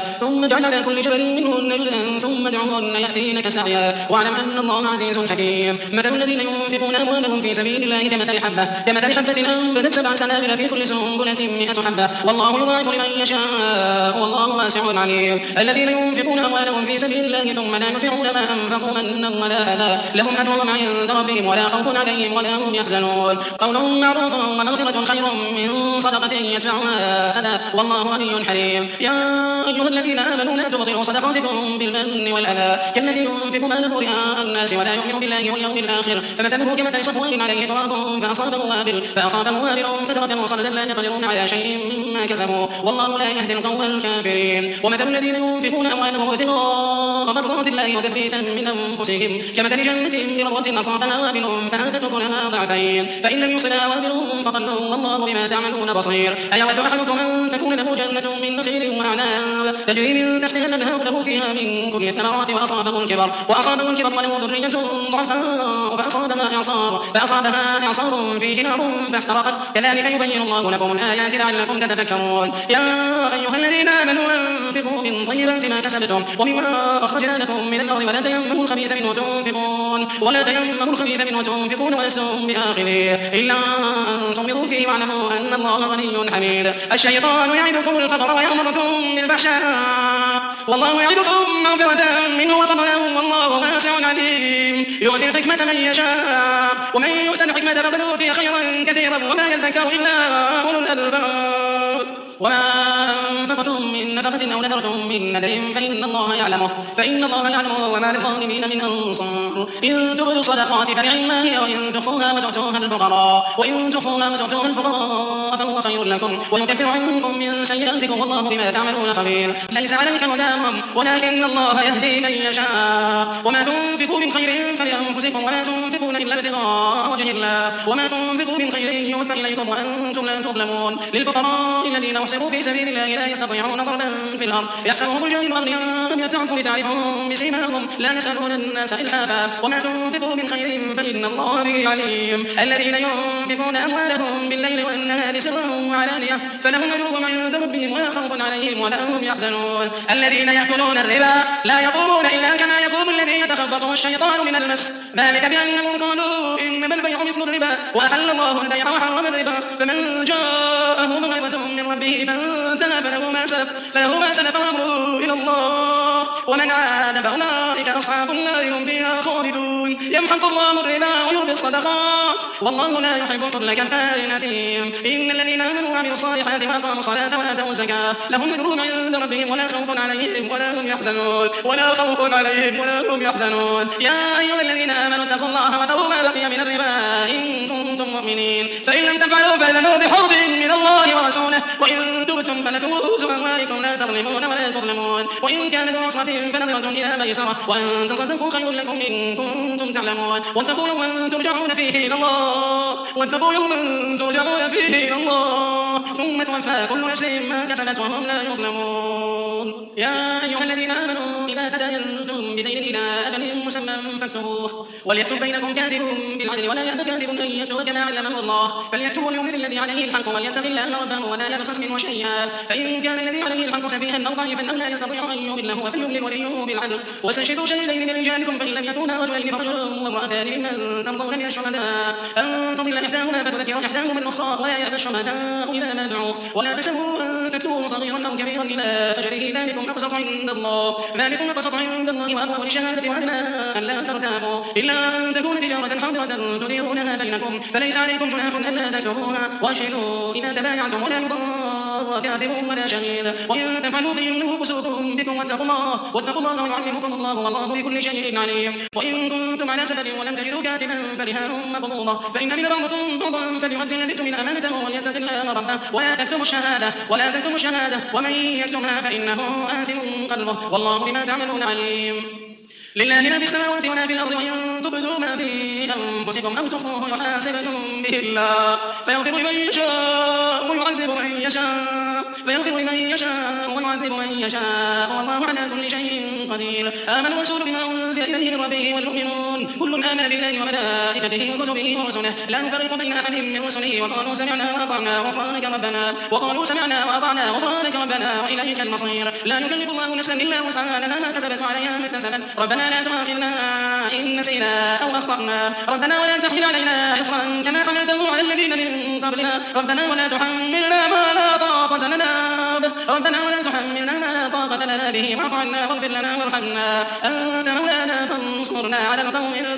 ثم ادعهن يأتينك سعيا واعلم أن الله عزيز حكيم. مثل الذين ينفقون أموالهم في سبيل الله كمثل حبة أنبتت 7 سنابل في كل سنبلة 100 حبة والله يضاعف لمن يشاء والله واسع عليم. الذين ينفقون أموالهم في سبيل الله ثم لا ينفقون ما أنفقوا منا ولا أذى لهم أجرهم عند ربهم ولا خوف عليهم ولا هم يحزنون. قول معروف ومغفرة خير من صدقة يتبعها أذى والله غني حليم. يا أيها الذين آمنوا لا تبطلوا صدقاتكم بالمن والأذى كالذي ينفق ماله رئاء الناس ولا يؤمن بالله واليوم الآخر فمثله كمثل صفوان عليه تراب فأصابه وابل فتركه صلدا لا يقدرون على شيء مما كسبوا والله لا يهدي القوم الكافرين. ومثل الذين ينفقون أموالهم ابتغاء مرضات الله وتثبيتا من أنفسهم كمثل جنة بربوة أصابها وابل فآتت أكلها ضعفين فإن لم يصبها وابل فطل والله بما تعملون بصير. أيود أحدكم أن تكون له جنة من نخيل وأعناب تجري من تحتها الأنهار له فيها من كل الثمرات وأصابه الكبر وله ذرية ضعفاء فأصابها إعصار فيه نار فاحترقت كذلك يبين الله لكم الآيات لعلكم تتفكرون. يا أيها الذين آمنوا أنفقوا من طيبات ما كسبتم ومما أخرجنا لكم من الأرض ولا تيمموا الخبيث منه تنفقون تنفقون ولا تيمموا الخبيث منه تنفقون ولستم بآخذيه إلا أن تغمضوا فيه واعلموا أن الله غني حميد. الشيطان يعدكم الفقر ويأمركم بالفحشاء والله يعدكم مغفرة منه وفضلا والله واسع عليم. يؤتي الحكمة من يشاء ومن يؤت الحكمة فقد أوتي خيرا كثيرا وما يذكر إلا أولو الألباب. وما أنفقتم من نفقة أو نذرتم من نذر فإن الله يعلمه وما للظالمين من أنصار. إن تبدوا الصدقات فنعما هي وإن تخفوها وتؤتوها الفقراء فهو خير لكم ويكفر عنكم من سيئاتكم والله بما تعملون خبير. ليس عليك هداهم ولكن الله يهدي من يشاء. وما تنفقوا من خير فلأنفسكم وما تنفقون إلا ابتغاء وجه الله وما تنفقوا من خير يوفى إليكم وأنتم لا تظلمون. للفقراء الذين أحصروا في سبيل الله لا يستطيعون ضربا في الأرض يحسبهم الجاهل أغنياء من التعفف تعرفهم بسيماهم لا يسألون الناس إلحافا وما تنفقوا من خير فإن الله به عليم. الذين ينفقون أموالهم بالليل والنهار سرا وعلانية فلهم أجرهم عند ربهم ولا خوف عليهم ولا هم يحزنون. الذين يأكلون الربا لا يقومون إلا كما يقوم الذي يتخبطه الشيطان من المس ذلك بأنهم قالوا إنما البيع مثل الربا وأحل الله البيع وحرم الربا. فمن جاءه موعظة من ربه فانتهى فله ما سلف وأمره إلى الله ومن عاد فأولئك أصحاب النار هم فيها خالدون. يمحق الله الربا ويربي الصدقات والله لا يحب كل كفار أثيم. إن الذين آمنوا وعملوا الصالحات وأقاموا الصلاة وآتوا الزكاة لهم أجرهم عند ربهم ولا خوف عليهم ولا هم يحزنون. يا أيها الذين آمنوا اتقوا الله وذروا ما بقي من الربا إن كنتم مؤمنين فإن لم تفعلوا فأذنوا بحرب من الله ورسوله وإن تبتم فلكم رؤوس أموالكم لا تظلمون ولا تظلمون. وإن كان ذو عسرة فنظرة إلى ميسرة وأن تصدقوا خير لكم إن كنتم تعلمون. واتقوا يوما ترجعون فيه إلى الله ثم توفى كل نفس ما كسبت وهم لا يظلمون. يا أيها الذين آمنوا إذا تداينتم بدين إلى أجل مسمى فاكتبوه وليكتب بينكم كاتب بالعدل ولا يأب كاتب أن يكتب كما علمه الله فليكتب وليملل الذي عليه الحق وليتق الله ربه ولا يبخس منه شيئا. فإن كان الذي عليه الحق سفيها أو ضعيفا أو لا يستطيع أن يمله فليملل وليه بالعدل واستشهدوا شهيدين من رجالكم فإن لم يكونا رجلين فرجل وامرأتان ممن ترضون من الشهداء أن تضل إحداهما فتذكر إحداهما الأخرى ولا يأبى الشهداء إذا ما دعوا ولا تسهوا أن تكتبوه صغيرا أو كبيرا إلى أجله ذلكم أقسط عند الله وأقوى للشهادة وأدنى أن لا ترتابوا إلا أن تكون تجارة حاضرة تديرونها بينكم فليس عليكم جناح ألا تكتبوها وأشهدوا إذا تبايعتم ولا يضار كاتب ولا شهيد وإن تفعلوا فإنه فسوق بكم واتقوا الله ويعلمكم الله والله بكل شيء عليم. وإن كنتم على سفر ولم تجدوا كاتبا فرهان مقبوضة فإن من بعضكم بعضا فليؤدي الذي اؤتمن أمانته وليتق الله ربه ولا تكتموا الشهادة ومن يكتمها فإنه آثم قلبه والله بما تعملون عليم. لله ما في السماوات وما في الأرض وإن تبدوا ما في أنفسكم أو تخفوه يحاسبكم به الله فيغفر لمن يشاء ويعذب من يشاء والله على كل شيء قدير. آمن الرسول بما أنزل إليه من ربه والمؤمنون كل آمن بالله وملائكته وكتبه ورسله لا نفرق بين أحد من رسله وقالوا سمعنا وأطعنا غفرانك ربنا وإليك المصير. لا يكلف الله نفسا إلا وسعها لها ما كسبت وعليها ما اكتسبت ربنا لا تؤاخذنا إن نسينا أو أخطأنا ربنا ولا تحمل علينا إصرا كما حملته على الذين من قبلنا ربنا ولا تحملنا ما لا طاقة لنا به واعف عنا واغفر لنا وارحمنا أنت مولانا فانصرنا على القوم